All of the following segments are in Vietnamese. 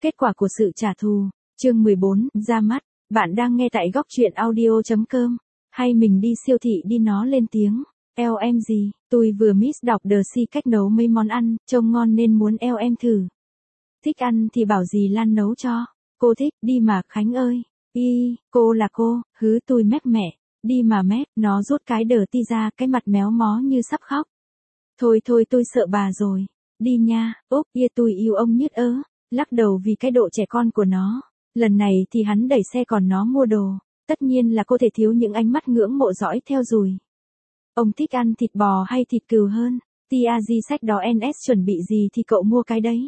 Kết quả của sự trả thù. Chương 14, ra mắt. Bạn đang nghe tại góc truyện audio.com. Hay mình đi siêu thị đi nó lên tiếng. Eo em gì, tôi vừa miss đọc The Si cách nấu mấy món ăn, trông ngon nên muốn eo em thử. Thích ăn thì bảo dì Lan nấu cho. Cô thích, đi mà Khánh ơi. Cô là cô, hứ tôi mép mẹ. Đi mà mép, nó rút cái đờ ti ra, cái mặt méo mó như sắp khóc. Thôi tôi sợ bà rồi. Đi nha, tôi yêu ông nhất ớ. Lắc đầu vì cái độ trẻ con của nó. Lần này thì hắn đẩy xe còn nó mua đồ. Tất nhiên là cô thể thiếu những ánh mắt ngưỡng mộ dõi theo dùi. Ông thích ăn thịt bò hay thịt cừu hơn? Tia sách đó NS chuẩn bị gì thì cậu mua cái đấy.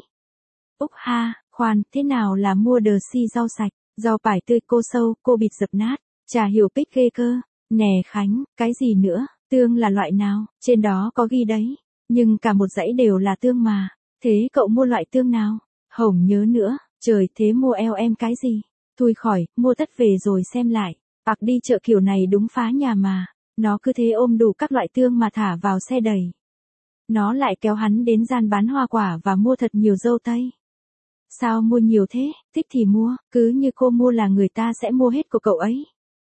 Ha, khoan, thế nào là mua The Si rau sạch, rau cải tươi cô sâu, cô bịt dập nát, chả hiểu pích ghê cơ. Nè Khánh, cái gì nữa, tương là loại nào, trên đó có ghi đấy. Nhưng cả một dãy đều là tương mà. Thế cậu mua loại tương nào? Hổng nhớ nữa, trời thế mua eo em cái gì? Thôi khỏi, mua tất về rồi xem lại. Đi chợ kiểu này đúng phá nhà mà. Nó cứ thế ôm đủ các loại tương mà thả vào xe đầy. Nó lại kéo hắn đến gian bán hoa quả và mua thật nhiều dâu tây. Sao mua nhiều thế, thích thì mua, cứ như cô mua là người ta sẽ mua hết của cậu ấy.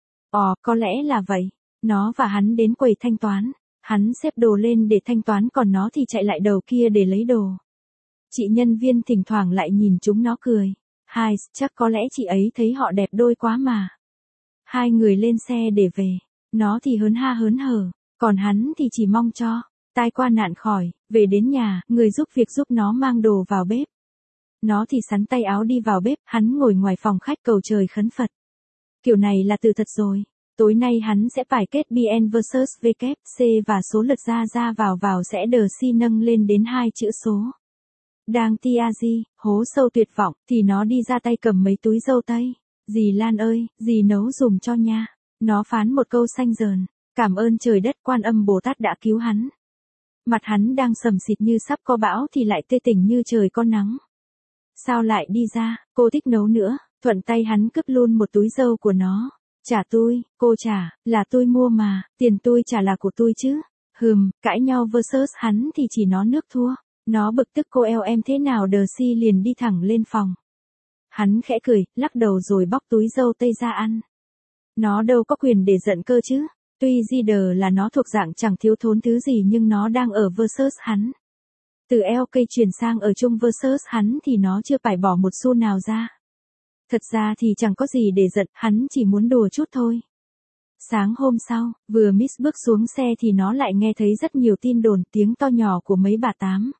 Có lẽ là vậy. Nó và hắn đến quầy thanh toán. Hắn xếp đồ lên để thanh toán còn nó thì chạy lại đầu kia để lấy đồ. Chị nhân viên thỉnh thoảng lại nhìn chúng nó cười. Chắc có lẽ chị ấy thấy họ đẹp đôi quá mà. Hai người lên xe để về. Nó thì hớn ha hớn hở, còn hắn thì chỉ mong cho tai qua nạn khỏi, về đến nhà, người giúp việc giúp nó mang đồ vào bếp. Nó thì xắn tay áo đi vào bếp, hắn ngồi ngoài phòng khách cầu trời khấn Phật. Kiểu này là từ thật rồi. Tối nay hắn sẽ phải kết BN vs WC và số lượt ra vào sẽ The Si nâng lên đến 2 chữ số. Đang Tiazi, hố sâu tuyệt vọng, thì nó đi ra tay cầm mấy túi dâu tây. Dì Lan ơi, dì nấu dùm cho nha. Nó phán một câu xanh dờn. Cảm ơn trời đất Quan Âm Bồ Tát đã cứu hắn. Mặt hắn đang sầm xịt như sắp có bão thì lại tê tỉnh như trời có nắng. Sao lại đi ra, cô thích nấu nữa. Thuận tay hắn cướp luôn một túi dâu của nó. Trả tôi, cô trả, là tôi mua mà, tiền tôi trả là của tôi chứ. Cãi nhau versus hắn thì chỉ nó nước thua. Nó bực tức cô eo em thế nào The Si liền đi thẳng lên phòng. Hắn khẽ cười, lắc đầu rồi bóc túi dâu tây ra ăn. Nó đâu có quyền để giận cơ chứ. Tuy Zider là nó thuộc dạng chẳng thiếu thốn thứ gì nhưng nó đang ở versus hắn. Từ LK chuyển sang ở chung versus hắn thì nó chưa phải bỏ một xu nào ra. Thật ra thì chẳng có gì để giận, hắn chỉ muốn đùa chút thôi. Sáng hôm sau, vừa Miss bước xuống xe thì nó lại nghe thấy rất nhiều tin đồn tiếng to nhỏ của mấy bà tám.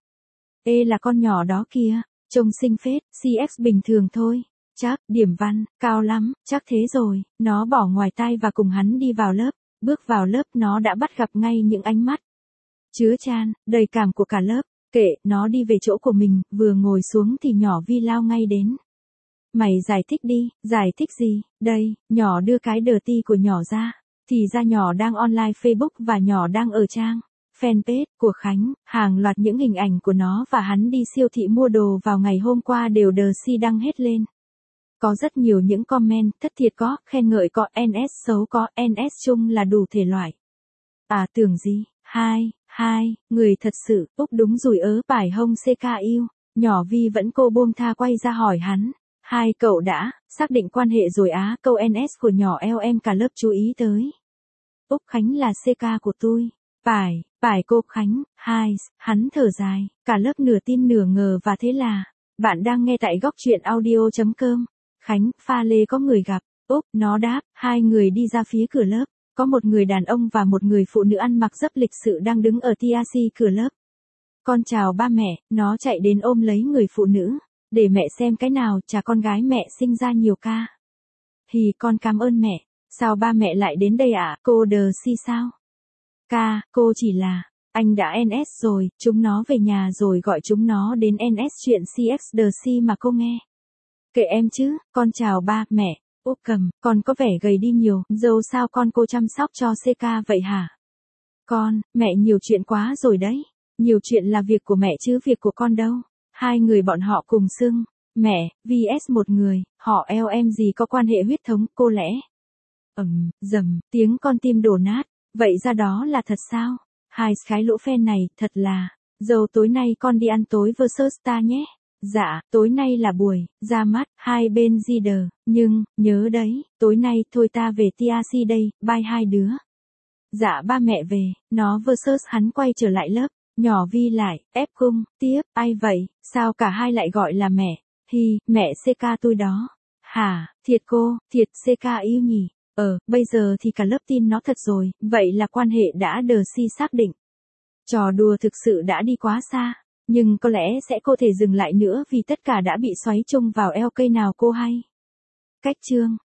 Là con nhỏ đó kia, trông xinh phết, CX bình thường thôi. Chắc, điểm văn, cao lắm, chắc thế rồi. Nó bỏ ngoài tai và cùng hắn đi vào lớp. Bước vào lớp nó đã bắt gặp ngay những ánh mắt chứa chan, đầy cảm của cả lớp. Kệ, nó đi về chỗ của mình, vừa ngồi xuống thì nhỏ Vi lao ngay đến. Mày giải thích đi, giải thích gì, đây, nhỏ đưa cái đờ ti của nhỏ ra. Thì ra nhỏ đang online Facebook và nhỏ đang ở trang fanpage của Khánh, hàng loạt những hình ảnh của nó và hắn đi siêu thị mua đồ vào ngày hôm qua đều The Si đăng hết lên. Có rất nhiều những comment, thất thiệt có, khen ngợi có, NS xấu có, NS chung là đủ thể loại. Tưởng gì, người thật sự, đúng rủi bài hông CK yêu, nhỏ Vi vẫn cô buông tha quay ra hỏi hắn. Cậu đã, xác định quan hệ rồi câu NS của nhỏ eo em cả lớp chú ý tới. Khánh là CK của tôi. Phải cô Khánh, hắn thở dài, cả lớp nửa tin nửa ngờ và thế là, bạn đang nghe tại góc truyện audio.com. Khánh, pha lê có người gặp, nó đáp, hai người đi ra phía cửa lớp, có một người đàn ông và một người phụ nữ ăn mặc rất lịch sự đang đứng ở TRC cửa lớp. Con chào ba mẹ, nó chạy đến ôm lấy người phụ nữ, để mẹ xem cái nào, chả con gái mẹ sinh ra nhiều ca. Con cảm ơn mẹ, sao ba mẹ lại đến đây cô The Si sao? Cô chỉ là, anh đã NS rồi, chúng nó về nhà rồi gọi chúng nó đến NS chuyện CX The Si mà cô nghe. Kệ em chứ, con chào ba, mẹ. Cầm, con có vẻ gầy đi nhiều, dâu sao con cô chăm sóc cho CK vậy hả? Mẹ nhiều chuyện quá rồi đấy. Nhiều chuyện là việc của mẹ chứ việc của con đâu. Hai người bọn họ cùng xưng, mẹ, vs một người, họ eo em gì có quan hệ huyết thống, cô lẽ. Tiếng con tim đổ nát, vậy ra đó là thật sao? Cái lũ fan này, thật là, dâu tối nay con đi ăn tối versus ta nhé. Dạ, tối nay là buổi, ra mắt, hai bên leader, nhưng, nhớ đấy, tối nay thôi ta về TRC đây, bye hai đứa. Dạ ba mẹ về, nó versus hắn quay trở lại lớp, nhỏ Vi lại, ép cung, tiếp, ai vậy, sao cả hai lại gọi là mẹ, hi, mẹ CK tôi đó. Hả, thiệt cô, thiệt CK yêu nhỉ, bây giờ thì cả lớp tin nó thật rồi, vậy là quan hệ đã đờ si xác định. Trò đùa thực sự đã đi quá xa, nhưng có lẽ sẽ không thể dừng lại nữa vì tất cả đã bị xoáy chung vào eo cây nào cô hay. Cách chương